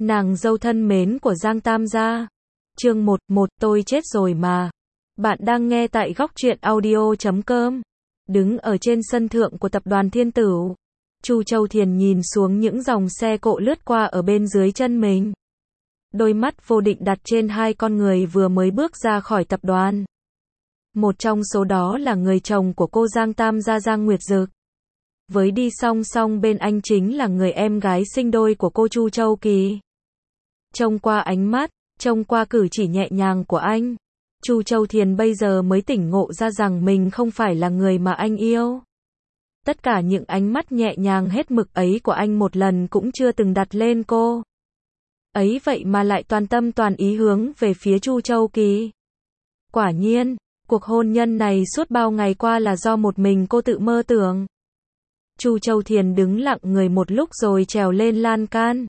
Nàng dâu thân mến của Giang Tam gia. Chương 11, tôi chết rồi mà. Bạn đang nghe tại góc truyện audio.com. Đứng ở trên sân thượng của tập đoàn Thiên Tửu, Chu Châu Thiền nhìn xuống những dòng xe cộ lướt qua ở bên dưới chân mình. Đôi mắt vô định đặt trên hai con người vừa mới bước ra khỏi tập đoàn. Một trong số đó là người chồng của cô Giang Tam gia Giang Nguyệt Dực. Với đi song song bên anh chính là người em gái sinh đôi của cô Chu Châu Kỳ. Trông qua ánh mắt, trông qua cử chỉ nhẹ nhàng của anh, Chu Châu Thiền bây giờ mới tỉnh ngộ ra rằng mình không phải là người mà anh yêu. Tất cả những ánh mắt nhẹ nhàng hết mực ấy của anh một lần cũng chưa từng đặt lên cô. Ấy vậy mà lại toàn tâm toàn ý hướng về phía Chu Châu Kỳ. Quả nhiên, cuộc hôn nhân này suốt bao ngày qua là do một mình cô tự mơ tưởng. Chu Châu Thiền đứng lặng người một lúc rồi trèo lên lan can.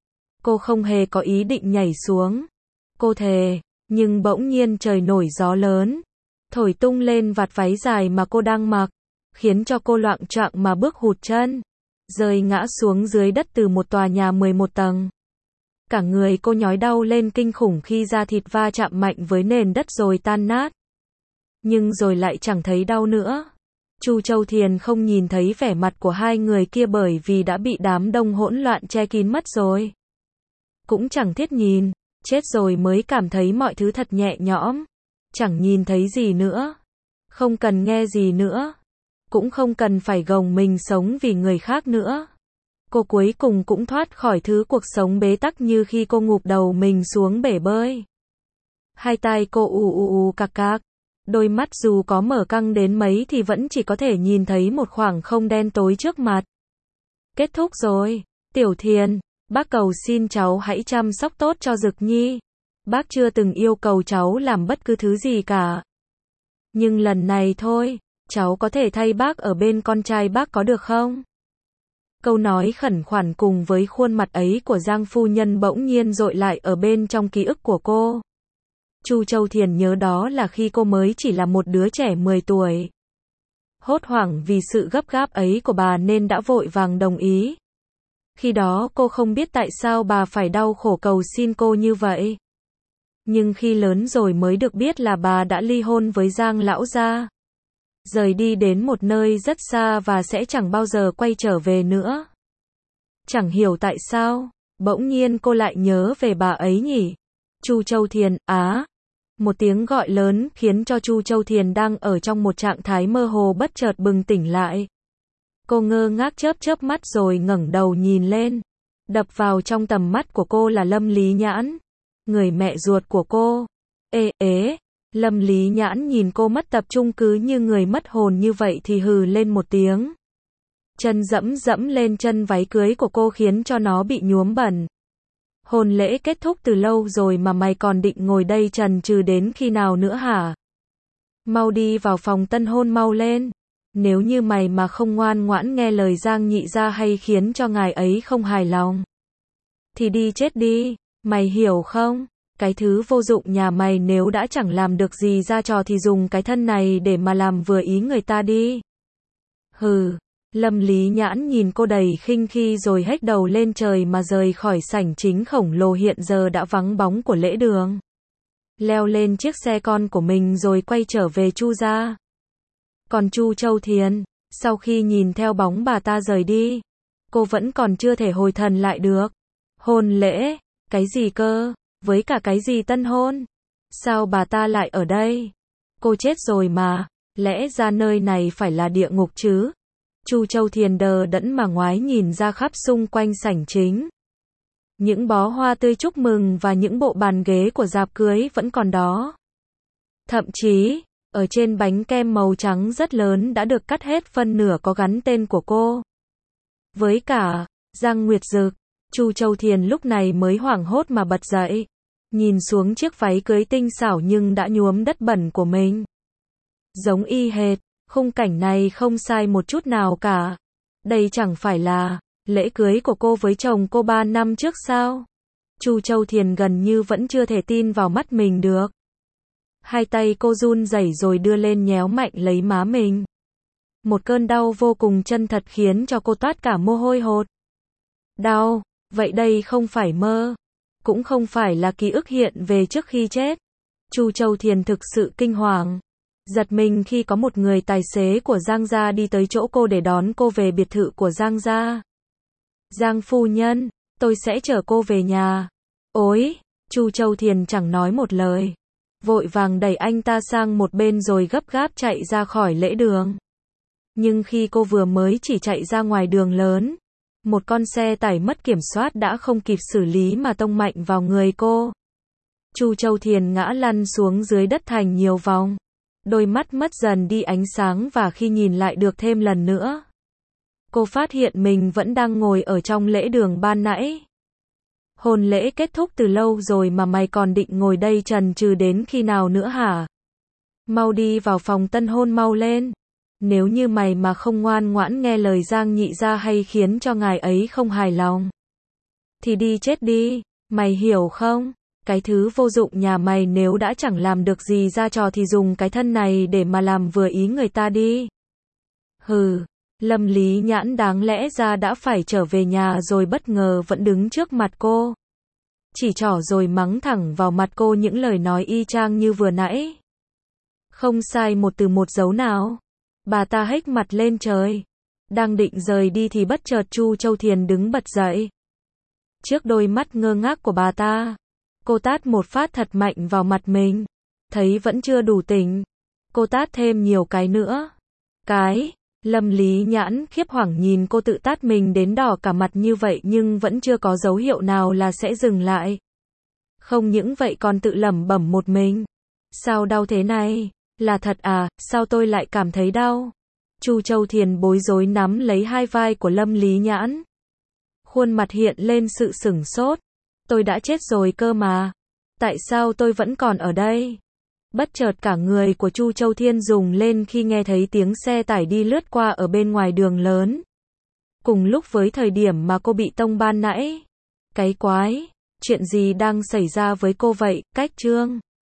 Cô không hề có ý định nhảy xuống. Cô thề, nhưng bỗng nhiên trời nổi gió lớn, thổi tung lên vạt váy dài mà cô đang mặc, khiến cho cô loạng choạng mà bước hụt chân, rơi ngã xuống dưới đất từ một tòa nhà 11 tầng. Cả người cô nhói đau lên kinh khủng khi da thịt va chạm mạnh với nền đất rồi tan nát. Nhưng rồi lại chẳng thấy đau nữa. Chu Châu Thiền không nhìn thấy vẻ mặt của hai người kia bởi vì đã bị đám đông hỗn loạn che kín mất rồi. Cũng chẳng thiết nhìn, chết rồi mới cảm thấy mọi thứ thật nhẹ nhõm. Chẳng nhìn thấy gì nữa, không cần nghe gì nữa, cũng không cần phải gồng mình sống vì người khác nữa. Cô cuối cùng cũng thoát khỏi thứ cuộc sống bế tắc như khi cô ngụp đầu mình xuống bể bơi. Hai tai cô ù cạc cạc, đôi mắt dù có mở căng đến mấy thì vẫn chỉ có thể nhìn thấy một khoảng không đen tối trước mặt. Kết thúc rồi, Tiểu Thiền, bác cầu xin cháu hãy chăm sóc tốt cho Dực Nhi. Bác chưa từng yêu cầu cháu làm bất cứ thứ gì cả. Nhưng lần này thôi, cháu có thể thay bác ở bên con trai bác có được không? Câu nói khẩn khoản cùng với khuôn mặt ấy của Giang phu nhân bỗng nhiên dội lại ở bên trong ký ức của cô. Chu Châu Thiền nhớ đó là khi cô mới chỉ là một đứa trẻ 10 tuổi. Hốt hoảng vì sự gấp gáp ấy của bà nên đã vội vàng đồng ý. Khi đó cô không biết tại sao bà phải đau khổ cầu xin cô như vậy. Nhưng khi lớn rồi mới được biết là bà đã ly hôn với Giang lão gia. Rời đi đến một nơi rất xa và sẽ chẳng bao giờ quay trở về nữa. Chẳng hiểu tại sao, bỗng nhiên cô lại nhớ về bà ấy nhỉ. Chu Châu Thiền, một tiếng gọi lớn khiến cho Chu Châu Thiền đang ở trong một trạng thái mơ hồ bất chợt bừng tỉnh lại. Cô ngơ ngác chớp mắt rồi ngẩng đầu nhìn lên. Đập vào trong tầm mắt của cô là Lâm Lý Nhãn, người mẹ ruột của cô. Lâm Lý Nhãn nhìn cô mất tập trung cứ như người mất hồn như vậy thì hừ lên một tiếng. Chân dẫm lên chân váy cưới của cô khiến cho nó bị nhuốm bẩn. Hôn lễ kết thúc từ lâu rồi mà mày còn định ngồi đây chần chừ đến khi nào nữa hả? Mau đi vào phòng tân hôn mau lên. Nếu như mày mà không ngoan ngoãn nghe lời Giang nhị gia hay khiến cho ngài ấy không hài lòng, thì đi chết đi, mày hiểu không? Cái thứ vô dụng nhà mày nếu đã chẳng làm được gì ra trò thì dùng cái thân này để mà làm vừa ý người ta đi. Hừ, Lâm Lý Nhãn nhìn cô đầy khinh khi rồi hếch đầu lên trời mà rời khỏi sảnh chính khổng lồ hiện giờ đã vắng bóng của lễ đường. Leo lên chiếc xe con của mình rồi quay trở về Chu gia. Còn Chu Châu Thiền, sau khi nhìn theo bóng bà ta rời đi, cô vẫn còn chưa thể hồi thần lại được. Hôn lễ, cái gì cơ, với cả cái gì tân hôn? Sao bà ta lại ở đây? Cô chết rồi mà, lẽ ra nơi này phải là địa ngục chứ? Chu Châu Thiền đờ đẫn mà ngoái nhìn ra khắp xung quanh sảnh chính. Những bó hoa tươi chúc mừng và những bộ bàn ghế của dạp cưới vẫn còn đó. Thậm chí, ở trên bánh kem màu trắng rất lớn đã được cắt hết phân nửa có gắn tên của cô. Với cả, Giang Nguyệt Dực, Chu Châu Thiền lúc này mới hoảng hốt mà bật dậy. Nhìn xuống chiếc váy cưới tinh xảo nhưng đã nhuốm đất bẩn của mình. Giống y hệt, khung cảnh này không sai một chút nào cả. Đây chẳng phải là lễ cưới của cô với chồng cô 3 năm trước sao? Chu Châu Thiền gần như vẫn chưa thể tin vào mắt mình được. Hai tay cô run rẩy rồi đưa lên nhéo mạnh lấy má mình. Một cơn đau vô cùng chân thật khiến cho cô toát cả mồ hôi hột. Đau, vậy đây không phải mơ, cũng không phải là ký ức hiện về trước khi chết. Chu Châu Thiền thực sự kinh hoàng, giật mình khi có một người tài xế của Giang gia đi tới chỗ cô để đón cô về biệt thự của Giang gia. Giang phu nhân, tôi sẽ chở cô về nhà. Ôi, Chu Châu Thiền chẳng nói một lời, vội vàng đẩy anh ta sang một bên rồi gấp gáp chạy ra khỏi lễ đường. Nhưng khi cô vừa mới chỉ chạy ra ngoài đường lớn, một con xe tải mất kiểm soát đã không kịp xử lý mà tông mạnh vào người cô. Chu Châu Thiền ngã lăn xuống dưới đất thành nhiều vòng. Đôi mắt mất dần đi ánh sáng và khi nhìn lại được thêm lần nữa, cô phát hiện mình vẫn đang ngồi ở trong lễ đường ban nãy. Hôn lễ kết thúc từ lâu rồi mà mày còn định ngồi đây chần chừ đến khi nào nữa hả? Mau đi vào phòng tân hôn mau lên. Nếu như mày mà không ngoan ngoãn nghe lời Giang nhị gia hay khiến cho ngài ấy không hài lòng, thì đi chết đi, mày hiểu không? Cái thứ vô dụng nhà mày nếu đã chẳng làm được gì ra trò thì dùng cái thân này để mà làm vừa ý người ta đi. Hừ, Lâm Lý Nhãn đáng lẽ ra đã phải trở về nhà rồi bất ngờ vẫn đứng trước mặt cô. Chỉ trỏ rồi mắng thẳng vào mặt cô những lời nói y chang như vừa nãy. Không sai một từ một dấu nào. Bà ta hếch mặt lên trời. Đang định rời đi thì bất chợt Chu Châu Thiền đứng bật dậy. Trước đôi mắt ngơ ngác của bà ta, cô tát một phát thật mạnh vào mặt mình. Thấy vẫn chưa đủ tỉnh, cô tát thêm nhiều cái nữa. Lâm Lý Nhãn khiếp hoảng nhìn cô tự tát mình đến đỏ cả mặt như vậy nhưng vẫn chưa có dấu hiệu nào là sẽ dừng lại. Không những vậy còn tự lẩm bẩm một mình. Sao đau thế này? Là thật à, sao tôi lại cảm thấy đau? Chu Châu Thiền bối rối nắm lấy hai vai của Lâm Lý Nhãn. Khuôn mặt hiện lên sự sửng sốt. Tôi đã chết rồi cơ mà. Tại sao tôi vẫn còn ở đây? Bất chợt cả người của Chu Châu Thiên rùng lên khi nghe thấy tiếng xe tải đi lướt qua ở bên ngoài đường lớn. Cùng lúc với thời điểm mà cô bị tông ban nãy. Cái quái, chuyện gì đang xảy ra với cô vậy? Cách chương